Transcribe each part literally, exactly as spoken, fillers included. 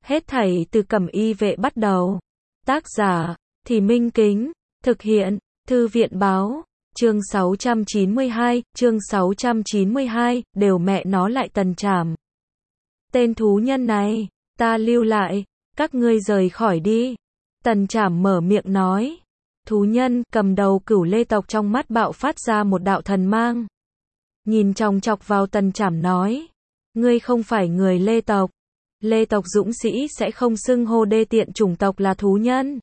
Hết thảy từ Cẩm Y Vệ bắt đầu. Tác giả, Thì Minh Kính. Thực hiện, Thư viện Báo. Chương sáu trăm chín mươi hai, chương sáu trăm chín mươi hai, đều mẹ nó lại Tần Trảm. Tên thú nhân này, ta lưu lại, các ngươi rời khỏi đi. Tần Trảm mở miệng nói. Thú nhân, cầm đầu Cửu Lê tộc trong mắt bạo phát ra một đạo thần mang. Nhìn chòng chọc vào Tần Trảm nói. Ngươi không phải người Lê tộc. Lê tộc dũng sĩ sẽ không xưng hô đê tiện chủng tộc là thú nhân.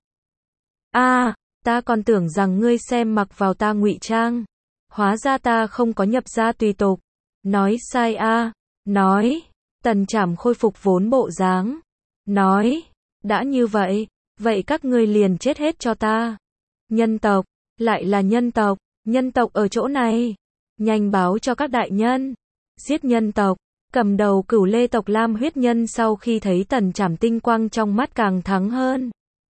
A, à, ta còn tưởng rằng ngươi xem mặc vào ta ngụy trang. Hóa ra ta không có nhập gia tùy tục. Nói sai a, à. Nói. Tần Trảm khôi phục vốn bộ dáng. Nói. Đã như vậy, vậy các ngươi liền chết hết cho ta. Nhân tộc, lại là nhân tộc, nhân tộc ở chỗ này. Nhanh báo cho các đại nhân. Giết nhân tộc. Cầm đầu Cửu Lê tộc Lam huyết nhân sau khi thấy Tần Trảm tinh quang trong mắt càng thắng hơn.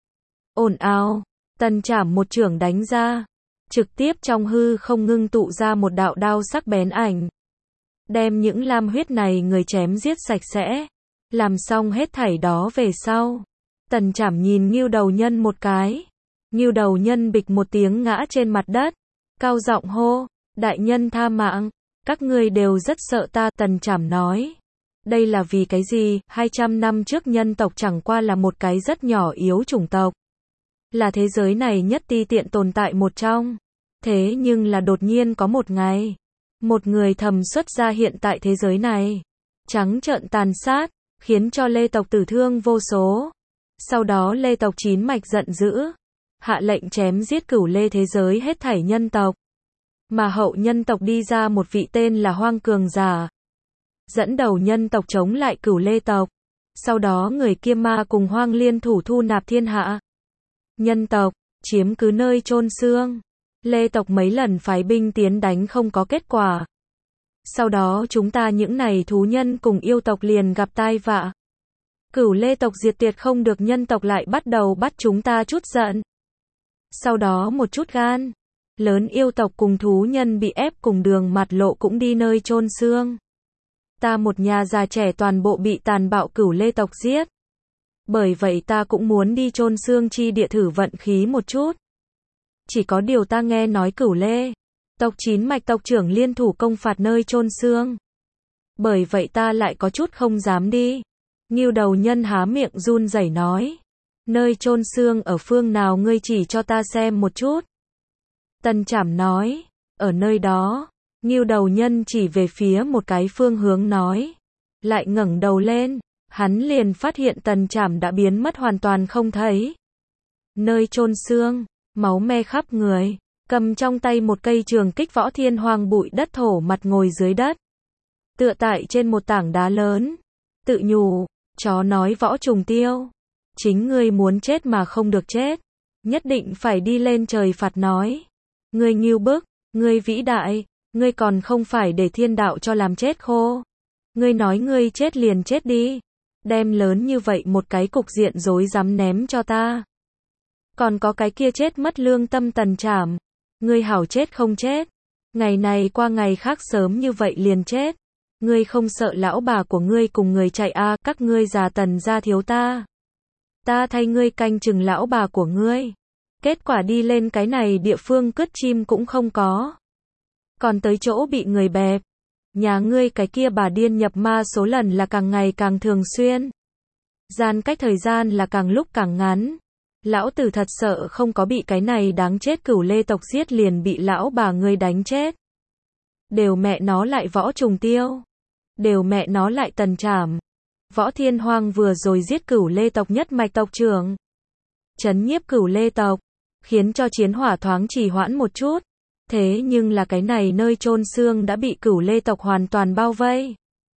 Ồn ào, Tần Trảm một chưởng đánh ra, trực tiếp trong hư không ngưng tụ ra một đạo đao sắc bén ảnh. Đem những lam huyết này người chém giết sạch sẽ. Làm xong hết thảy đó về sau. Tần Trảm nhìn Ngưu Đầu Nhân một cái. Ngưu Đầu Nhân bịch một tiếng ngã trên mặt đất. Cao giọng hô, đại nhân tha mạng. Các ngươi đều rất sợ ta, Tần Trảm nói. Đây là vì cái gì? hai trăm năm trước nhân tộc chẳng qua là một cái rất nhỏ yếu chủng tộc. Là thế giới này nhất ti tiện tồn tại một trong. Thế nhưng là đột nhiên có một ngày. Một người thầm xuất ra hiện tại thế giới này. Trắng trợn tàn sát, khiến cho Lê tộc tử thương vô số. Sau đó Lê tộc chín mạch giận dữ. Hạ lệnh chém giết Cửu Lê thế giới hết thảy nhân tộc. Mà hậu nhân tộc đi ra một vị tên là Hoang Cường Giả. Dẫn đầu nhân tộc chống lại Cửu Lê tộc. Sau đó người kia ma cùng Hoang liên thủ thu nạp thiên hạ. Nhân tộc, chiếm cứ nơi chôn xương. Lê tộc mấy lần phái binh tiến đánh không có kết quả. Sau đó chúng ta những này thú nhân cùng yêu tộc liền gặp tai vạ. Cửu Lê tộc diệt tuyệt không được nhân tộc lại bắt đầu bắt chúng ta chút giận. Sau đó một chút gan. Lớn yêu tộc cùng thú nhân bị ép cùng đường mặt lộ cũng đi nơi chôn xương. Ta một nhà già trẻ toàn bộ bị tàn bạo Cửu Lê tộc giết. Bởi vậy ta cũng muốn đi chôn xương chi địa thử vận khí một chút. Chỉ có điều ta nghe nói Cửu Lê tộc chín mạch tộc trưởng liên thủ công phạt nơi chôn xương. Bởi vậy ta lại có chút không dám đi. Ngưu Đầu Nhân há miệng run rẩy nói. Nơi chôn xương ở phương nào ngươi chỉ cho ta xem một chút. Tần Trảm nói. Ở nơi đó. Ngưu Đầu Nhân chỉ về phía một cái phương hướng nói. Lại ngẩng đầu lên. Hắn liền phát hiện Tần Trảm đã biến mất hoàn toàn không thấy. Nơi chôn xương. Máu me khắp người. Cầm trong tay một cây trường kích Võ Thiên Hoàng bụi đất thổ mặt ngồi dưới đất. Tựa tại trên một tảng đá lớn. Tự nhủ. Chó nói Võ Trùng Tiêu. Chính ngươi muốn chết mà không được chết. Nhất định phải đi lên trời phạt nói. Ngươi ngưu bức. Ngươi vĩ đại. Ngươi còn không phải để thiên đạo cho làm chết khô. Ngươi nói ngươi chết liền chết đi. Đem lớn như vậy một cái cục diện rối rắm ném cho ta. Còn có cái kia chết mất lương tâm Tần Trảm. Ngươi hảo chết không chết. Ngày này qua ngày khác sớm như vậy liền chết. Ngươi không sợ lão bà của ngươi cùng người chạy a à, các ngươi già Tần gia thiếu ta. Ta thay ngươi canh chừng lão bà của ngươi. Kết quả đi lên cái này địa phương cất chim cũng không có. Còn tới chỗ bị người bẹp. Nhà ngươi cái kia bà điên nhập ma số lần là càng ngày càng thường xuyên. Gian cách thời gian là càng lúc càng ngắn. Lão tử thật sợ không có bị cái này đáng chết Cửu Lê tộc giết liền bị lão bà ngươi đánh chết. Đều mẹ nó lại Võ Trùng Tiêu. Đều mẹ nó lại Tần Trảm. Võ Thiên Hoàng vừa rồi giết Cửu Lê tộc nhất mạch tộc trưởng. Chấn nhiếp Cửu Lê tộc. Khiến cho chiến hỏa thoáng trì hoãn một chút. Thế nhưng là cái này nơi chôn xương đã bị Cửu Lê tộc hoàn toàn bao vây.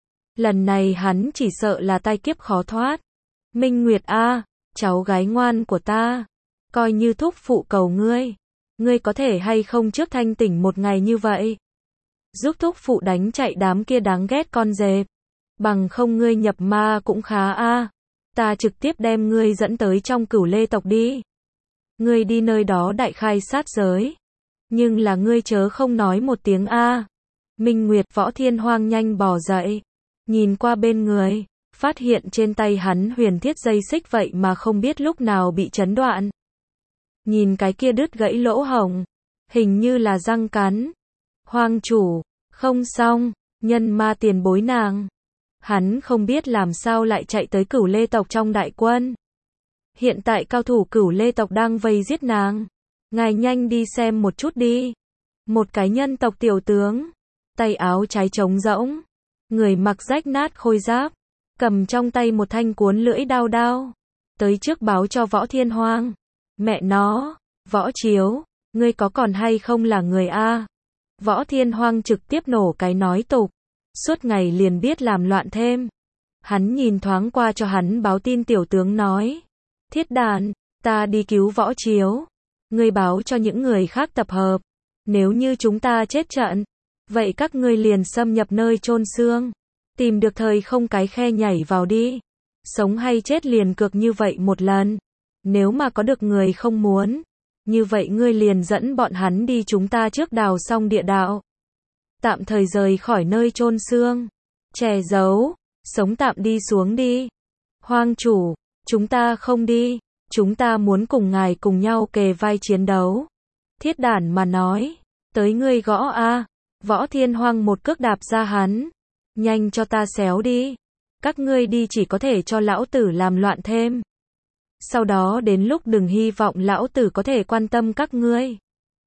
Lần này hắn chỉ sợ là tai kiếp khó thoát. Minh Nguyệt a, cháu gái ngoan của ta. Coi như thúc phụ cầu ngươi. Ngươi có thể hay không trước thanh tỉnh một ngày như vậy. Giúp thúc phụ đánh chạy đám kia đáng ghét con dẹp. Bằng không ngươi nhập ma cũng khá a. Ta trực tiếp đem ngươi dẫn tới trong Cửu Lê tộc đi. Ngươi đi nơi đó đại khai sát giới. Nhưng là ngươi chớ không nói một tiếng a. Minh Nguyệt Võ Thiên Hoàng nhanh bò dậy. Nhìn qua bên người. phát hiện trên tay hắn huyền thiết dây xích vậy mà không biết lúc nào bị chấn đoạn. Nhìn cái kia đứt gãy lỗ hổng, hình như là răng cắn. Hoang chủ, không xong, nhân ma tiền bối nàng. Hắn không biết làm sao lại chạy tới Cửu Lê tộc trong đại quân. Hiện tại cao thủ Cửu Lê tộc đang vây giết nàng. Ngài nhanh đi xem một chút đi. Một cái nhân tộc tiểu tướng, tay áo trái trống rỗng, người mặc rách nát khôi giáp, cầm trong tay một thanh cuốn lưỡi đao đao, tới trước báo cho Võ Thiên Hoang. Mẹ nó, Võ Chiếu, ngươi có còn hay không là người a? Võ Thiên Hoang trực tiếp nổ cái nói tục, suốt ngày liền biết làm loạn thêm. Hắn nhìn thoáng qua cho hắn báo tin tiểu tướng nói, Thiết Đàn, ta đi cứu Võ Chiếu, ngươi báo cho những người khác tập hợp, nếu như chúng ta chết trận, vậy các ngươi liền xâm nhập nơi chôn xương, tìm được thời không cái khe nhảy vào đi, sống hay chết liền cược như vậy một lần, nếu mà có được người không muốn, như vậy ngươi liền dẫn bọn hắn đi chúng ta trước đào xong địa đạo, tạm thời rời khỏi nơi chôn xương, che giấu, sống tạm đi xuống đi. Hoang chủ, chúng ta không đi, chúng ta muốn cùng ngài cùng nhau kề vai chiến đấu. Thiết Đản mà nói, tới ngươi gõ a. Võ Thiên Hoang một cước đạp ra hắn, nhanh cho ta xéo đi, các ngươi đi chỉ có thể cho lão tử làm loạn thêm. Sau đó đến lúc đừng hy vọng lão tử có thể quan tâm các ngươi.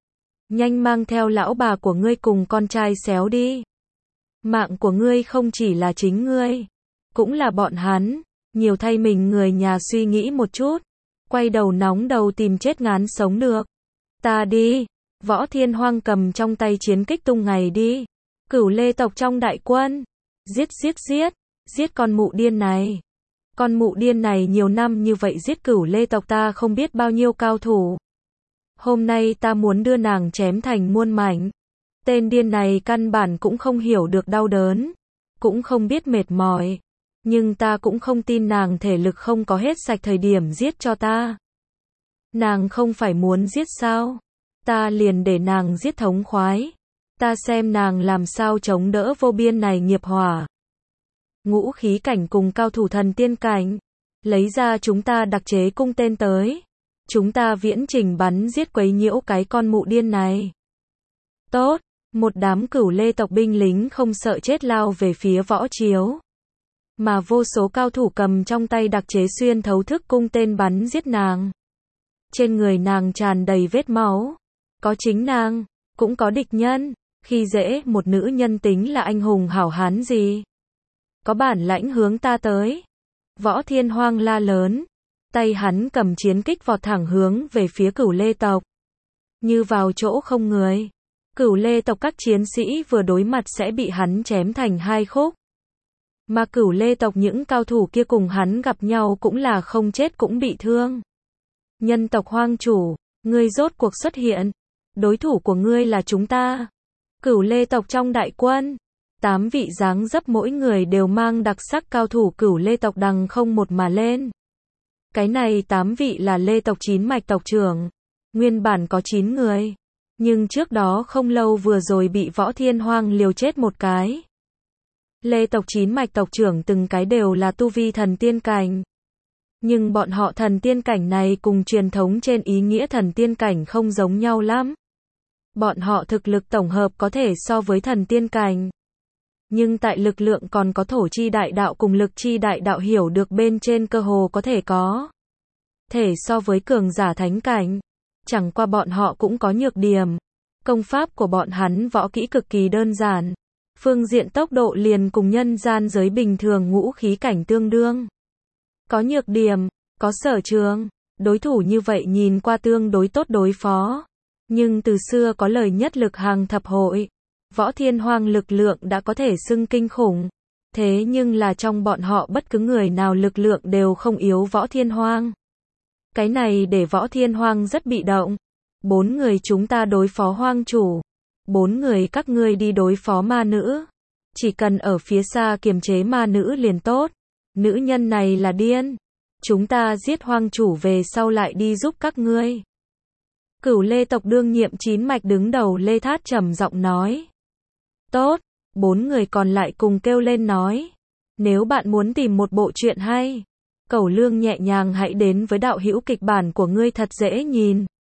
Nhanh mang theo lão bà của ngươi cùng con trai xéo đi. Mạng của ngươi không chỉ là chính ngươi, cũng là bọn hắn, nhiều thay mình người nhà suy nghĩ một chút, quay đầu nóng đầu tìm chết ngán sống được. Ta đi. Võ Thiên Hoang cầm trong tay chiến kích tung ngày đi. Cửu Lê tộc trong đại quân. Giết giết giết. Giết con mụ điên này. Con mụ điên này nhiều năm như vậy giết Cửu Lê tộc ta không biết bao nhiêu cao thủ. Hôm nay ta muốn đưa nàng chém thành muôn mảnh. Tên điên này căn bản cũng không hiểu được đau đớn. Cũng không biết mệt mỏi. Nhưng ta cũng không tin nàng thể lực không có hết sạch thời điểm giết cho ta. Nàng không phải muốn giết sao? Ta liền để nàng giết thống khoái. Ta xem nàng làm sao chống đỡ vô biên này nghiệp hỏa. Ngũ khí cảnh cùng cao thủ thần tiên cảnh. Lấy ra chúng ta đặc chế cung tên tới. Chúng ta viễn trình bắn giết quấy nhiễu cái con mụ điên này. Tốt, một đám Cửu Lê tộc binh lính không sợ chết lao về phía Võ Chiếu. Mà vô số cao thủ cầm trong tay đặc chế xuyên thấu thức cung tên bắn giết nàng. Trên người nàng tràn đầy vết máu. Có chính nàng, cũng có địch nhân, khi dễ một nữ nhân tính là anh hùng hảo hán gì. Có bản lãnh hướng ta tới. Võ Thiên Hoang la lớn, tay hắn cầm chiến kích vọt thẳng hướng về phía Cửu Lê tộc. Như vào chỗ không người, Cửu Lê tộc các chiến sĩ vừa đối mặt sẽ bị hắn chém thành hai khúc. Mà Cửu Lê tộc những cao thủ kia cùng hắn gặp nhau cũng là không chết cũng bị thương. Nhân tộc hoang chủ, ngươi rốt cuộc xuất hiện. Đối thủ của ngươi là chúng ta. Cửu Lê tộc trong đại quân. Tám vị dáng dấp mỗi người đều mang đặc sắc cao thủ Cửu Lê tộc đằng không một mà lên. Cái này tám vị là Lê tộc chín mạch tộc trưởng. Nguyên bản có chín người. Nhưng trước đó không lâu vừa rồi bị Võ Thiên Hoang liều chết một cái. Lê tộc chín mạch tộc trưởng từng cái đều là tu vi thần tiên cảnh. Nhưng bọn họ thần tiên cảnh này cùng truyền thống trên ý nghĩa thần tiên cảnh không giống nhau lắm. Bọn họ thực lực tổng hợp có thể so với thần tiên cảnh. Nhưng tại lực lượng còn có thổ chi đại đạo cùng lực chi đại đạo hiểu được bên trên cơ hồ có thể có. Thể so với cường giả thánh cảnh. Chẳng qua bọn họ cũng có nhược điểm. Công pháp của bọn hắn võ kỹ cực kỳ đơn giản. Phương diện tốc độ liền cùng nhân gian giới bình thường ngũ khí cảnh tương đương. Có nhược điểm, có sở trường. Đối thủ như vậy nhìn qua tương đối tốt đối phó. Nhưng từ xưa có lời nhất lực hàng thập hội. Võ Thiên Hoang lực lượng đã có thể xưng kinh khủng. Thế nhưng là trong bọn họ bất cứ người nào lực lượng đều không yếu Võ Thiên Hoang. Cái này để Võ Thiên Hoang rất bị động. Bốn người chúng ta đối phó hoang chủ. Bốn người các ngươi đi đối phó ma nữ. Chỉ cần ở phía xa kiềm chế ma nữ liền tốt. Nữ nhân này là điên. Chúng ta giết hoang chủ về sau lại đi giúp các ngươi. Cửu Lê tộc đương nhiệm chín mạch đứng đầu Lê Thát trầm giọng nói. Tốt, bốn người còn lại cùng kêu lên nói. Nếu bạn muốn tìm một bộ truyện hay, cẩu lương nhẹ nhàng hãy đến với đạo hữu kịch bản của ngươi thật dễ nhìn.